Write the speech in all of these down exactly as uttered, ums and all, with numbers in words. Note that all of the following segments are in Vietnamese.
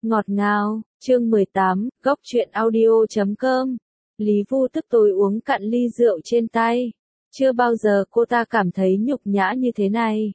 Ngọt ngào, chương mười tám, góc truyện audio chấm com. Lý Vu tức tối uống cạn ly rượu trên tay. Chưa bao giờ cô ta cảm thấy nhục nhã như thế này.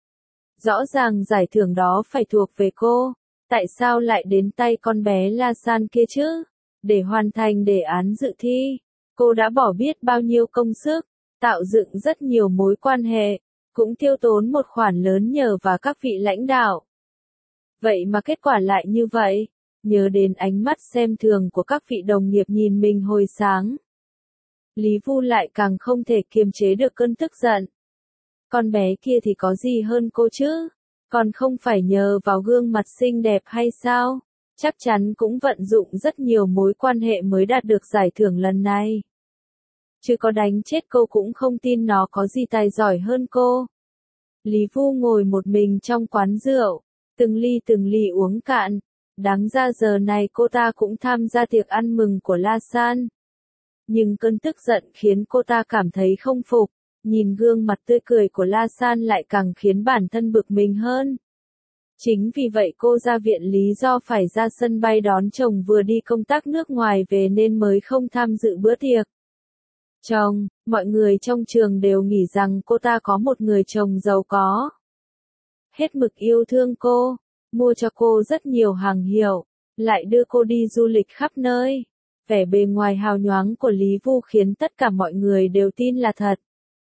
Rõ ràng giải thưởng đó phải thuộc về cô. Tại sao lại đến tay con bé La San kia chứ? Để hoàn thành đề án dự thi, cô đã bỏ biết bao nhiêu công sức, tạo dựng rất nhiều mối quan hệ, cũng tiêu tốn một khoản lớn nhờ vào các vị lãnh đạo. Vậy mà kết quả lại như vậy, nhớ đến ánh mắt xem thường của các vị đồng nghiệp nhìn mình hồi sáng. Lý Vu lại càng không thể kiềm chế được cơn tức giận. Con bé kia thì có gì hơn cô chứ? Còn không phải nhờ vào gương mặt xinh đẹp hay sao? Chắc chắn cũng vận dụng rất nhiều mối quan hệ mới đạt được giải thưởng lần này. Chứ có đánh chết cô cũng không tin nó có gì tài giỏi hơn cô. Lý Vu ngồi một mình trong quán rượu, từng ly từng ly uống cạn. Đáng ra giờ này cô ta cũng tham gia tiệc ăn mừng của La San. Nhưng cơn tức giận khiến cô ta cảm thấy không phục. Nhìn gương mặt tươi cười của La San lại càng khiến bản thân bực mình hơn. Chính vì vậy cô ra viện lý do phải ra sân bay đón chồng vừa đi công tác nước ngoài về nên mới không tham dự bữa tiệc. Chồng, mọi người trong trường đều nghĩ rằng cô ta có một người chồng giàu có. Hết mực yêu thương cô, mua cho cô rất nhiều hàng hiệu, lại đưa cô đi du lịch khắp nơi. Vẻ bề ngoài hào nhoáng của Lý Vu khiến tất cả mọi người đều tin là thật.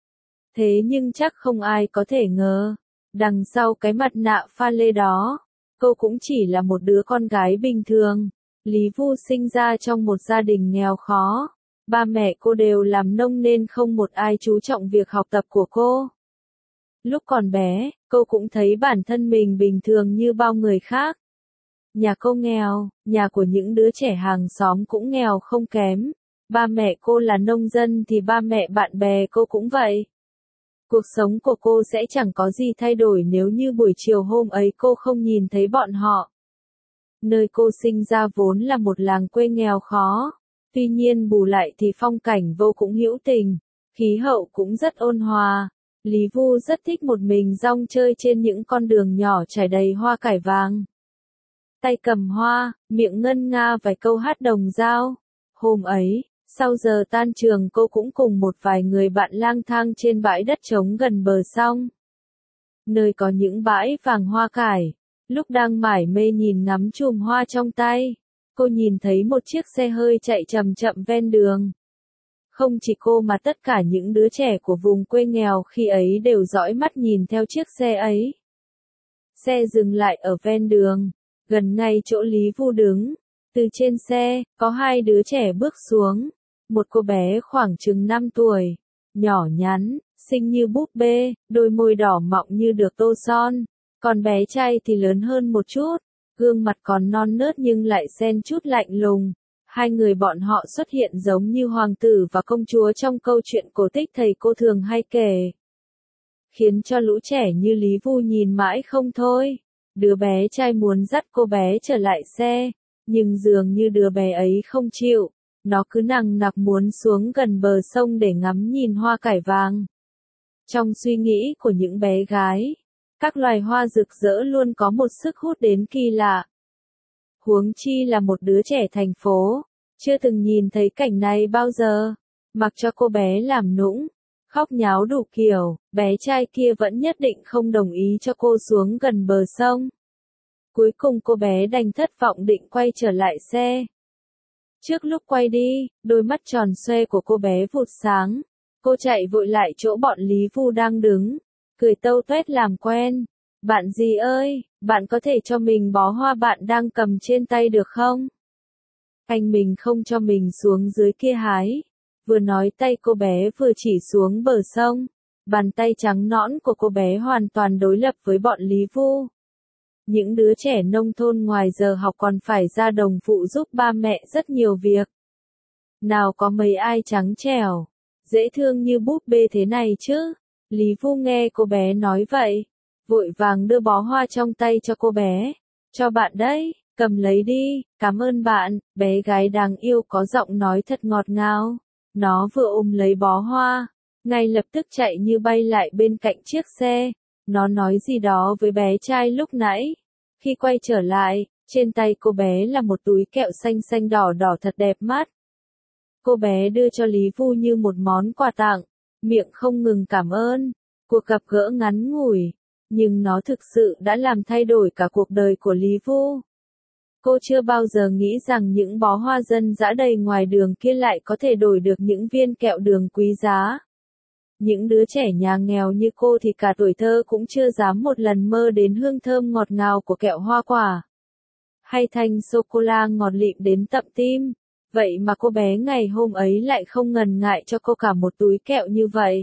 Thế nhưng chắc không ai có thể ngờ, đằng sau cái mặt nạ pha lê đó, cô cũng chỉ là một đứa con gái bình thường. Lý Vu sinh ra trong một gia đình nghèo khó, ba mẹ cô đều làm nông nên không một ai chú trọng việc học tập của cô. Lúc còn bé, cô cũng thấy bản thân mình bình thường như bao người khác. Nhà cô nghèo, nhà của những đứa trẻ hàng xóm cũng nghèo không kém. Ba mẹ cô là nông dân thì ba mẹ bạn bè cô cũng vậy. Cuộc sống của cô sẽ chẳng có gì thay đổi nếu như buổi chiều hôm ấy cô không nhìn thấy bọn họ. Nơi cô sinh ra vốn là một làng quê nghèo khó, tuy nhiên bù lại thì phong cảnh vô cùng hữu tình, khí hậu cũng rất ôn hòa. Lý Vu rất thích một mình rong chơi trên những con đường nhỏ trải đầy hoa cải vàng. Tay cầm hoa, miệng ngân nga vài câu hát đồng dao. Hôm ấy, sau giờ tan trường cô cũng cùng một vài người bạn lang thang trên bãi đất trống gần bờ sông. Nơi có những bãi vàng hoa cải. Lúc đang mải mê nhìn ngắm chùm hoa trong tay, cô nhìn thấy một chiếc xe hơi chạy chậm chậm ven đường. Không chỉ cô mà tất cả những đứa trẻ của vùng quê nghèo khi ấy đều dõi mắt nhìn theo chiếc xe ấy. Xe dừng lại ở ven đường, gần ngay chỗ Lý Vu đứng. Từ trên xe, có hai đứa trẻ bước xuống. Một cô bé khoảng chừng năm tuổi, nhỏ nhắn, xinh như búp bê, đôi môi đỏ mọng như được tô son. Còn bé trai thì lớn hơn một chút, gương mặt còn non nớt nhưng lại xen chút lạnh lùng. Hai người bọn họ xuất hiện giống như hoàng tử và công chúa trong câu chuyện cổ tích thầy cô thường hay kể. Khiến cho lũ trẻ như Lý Vu nhìn mãi không thôi. Đứa bé trai muốn dắt cô bé trở lại xe, nhưng dường như đứa bé ấy không chịu. Nó cứ nằng nặc muốn xuống gần bờ sông để ngắm nhìn hoa cải vàng. Trong suy nghĩ của những bé gái, các loài hoa rực rỡ luôn có một sức hút đến kỳ lạ. Huống chi là một đứa trẻ thành phố, chưa từng nhìn thấy cảnh này bao giờ. Mặc cho cô bé làm nũng, khóc nháo đủ kiểu, bé trai kia vẫn nhất định không đồng ý cho cô xuống gần bờ sông. Cuối cùng cô bé đành thất vọng định quay trở lại xe. Trước lúc quay đi, đôi mắt tròn xoe của cô bé vụt sáng. Cô chạy vội lại chỗ bọn Lý Vu đang đứng, cười tâu tuét làm quen. Bạn gì ơi, bạn có thể cho mình bó hoa bạn đang cầm trên tay được không? Anh mình không cho mình xuống dưới kia hái. Vừa nói tay cô bé vừa chỉ xuống bờ sông. Bàn tay trắng nõn của cô bé hoàn toàn đối lập với bọn Lý Vu. Những đứa trẻ nông thôn ngoài giờ học còn phải ra đồng phụ giúp ba mẹ rất nhiều việc. Nào có mấy ai trắng trẻo, dễ thương như búp bê thế này chứ? Lý Vu nghe cô bé nói vậy, vội vàng đưa bó hoa trong tay cho cô bé. Cho bạn đấy, cầm lấy đi, cảm ơn bạn. Bé gái đáng yêu có giọng nói thật ngọt ngào. Nó vừa ôm lấy bó hoa, ngay lập tức chạy như bay lại bên cạnh chiếc xe. Nó nói gì đó với bé trai lúc nãy. Khi quay trở lại, Trên tay cô bé là một túi kẹo xanh xanh đỏ đỏ thật đẹp mắt. Cô bé đưa cho Lý Vu như một món quà tặng, miệng không ngừng cảm ơn. Cuộc gặp gỡ ngắn ngủi, nhưng nó thực sự đã làm thay đổi cả cuộc đời của Lý Vu. Cô chưa bao giờ nghĩ rằng những bó hoa dân dã đầy ngoài đường kia lại có thể đổi được những viên kẹo đường quý giá. Những đứa trẻ nhà nghèo như cô thì cả tuổi thơ cũng chưa dám một lần mơ đến hương thơm ngọt ngào của kẹo hoa quả, hay thanh sô-cô-la ngọt lịm đến tận tim. Vậy mà cô bé ngày hôm ấy lại không ngần ngại cho cô cả một túi kẹo như vậy.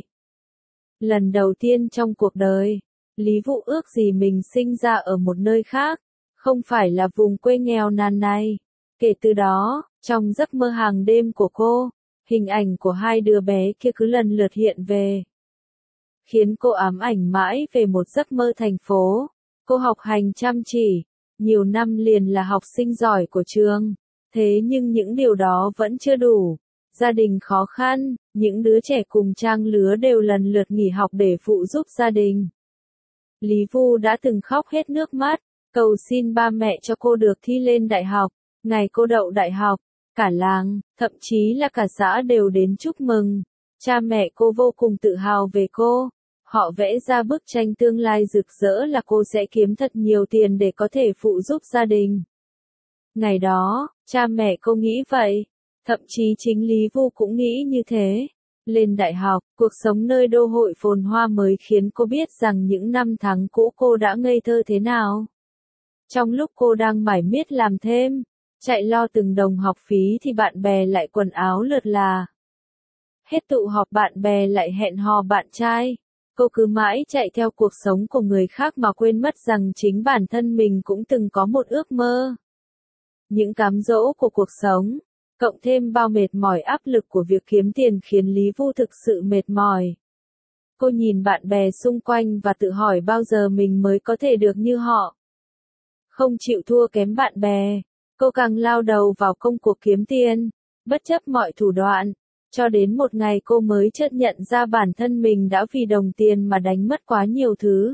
Lần đầu tiên trong cuộc đời, Lý Vu ước gì mình sinh ra ở một nơi khác, không phải là vùng quê nghèo nàn này. Kể từ đó, trong giấc mơ hàng đêm của cô, hình ảnh của hai đứa bé kia cứ lần lượt hiện về, khiến cô ám ảnh mãi về một giấc mơ thành phố. Cô học hành chăm chỉ, nhiều năm liền là học sinh giỏi của trường. Thế nhưng những điều đó vẫn chưa đủ. Gia đình khó khăn, những đứa trẻ cùng trang lứa đều lần lượt nghỉ học để phụ giúp gia đình. Lý Vu đã từng khóc hết nước mắt, cầu xin ba mẹ cho cô được thi lên đại học. Ngày cô đậu đại học, cả làng, thậm chí là cả xã đều đến chúc mừng. Cha mẹ cô vô cùng tự hào về cô. Họ vẽ ra bức tranh tương lai rực rỡ là cô sẽ kiếm thật nhiều tiền để có thể phụ giúp gia đình. Ngày đó, cha mẹ cô nghĩ vậy. Thậm chí chính Lý Vu cũng nghĩ như thế. Lên đại học, cuộc sống nơi đô hội phồn hoa mới khiến cô biết rằng những năm tháng cũ cô đã ngây thơ thế nào. Trong lúc cô đang mải miết làm thêm, chạy lo từng đồng học phí thì bạn bè lại quần áo lượt là. Hết tụ họp bạn bè lại hẹn hò bạn trai. Cô cứ mãi chạy theo cuộc sống của người khác mà quên mất rằng chính bản thân mình cũng từng có một ước mơ. Những cám dỗ của cuộc sống, cộng thêm bao mệt mỏi áp lực của việc kiếm tiền khiến Lý Vu thực sự mệt mỏi. Cô nhìn bạn bè xung quanh và tự hỏi bao giờ mình mới có thể được như họ. Không chịu thua kém bạn bè, cô càng lao đầu vào công cuộc kiếm tiền, bất chấp mọi thủ đoạn, cho đến một ngày cô mới chợt nhận ra bản thân mình đã vì đồng tiền mà đánh mất quá nhiều thứ.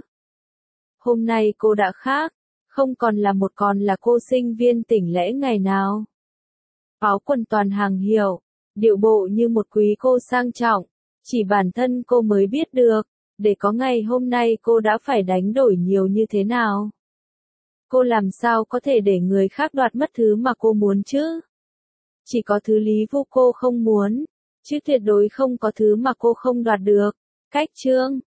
Hôm nay cô đã khác, không còn là một còn là cô sinh viên tỉnh lẻ ngày nào. Áo quần toàn hàng hiệu, điệu bộ như một quý cô sang trọng, chỉ bản thân cô mới biết được, để có ngày hôm nay cô đã phải đánh đổi nhiều như thế nào. Cô làm sao có thể để người khác đoạt mất thứ mà cô muốn chứ? Chỉ có thứ Lý Vu cô không muốn, chứ tuyệt đối không có thứ mà cô không đoạt được. Cách chương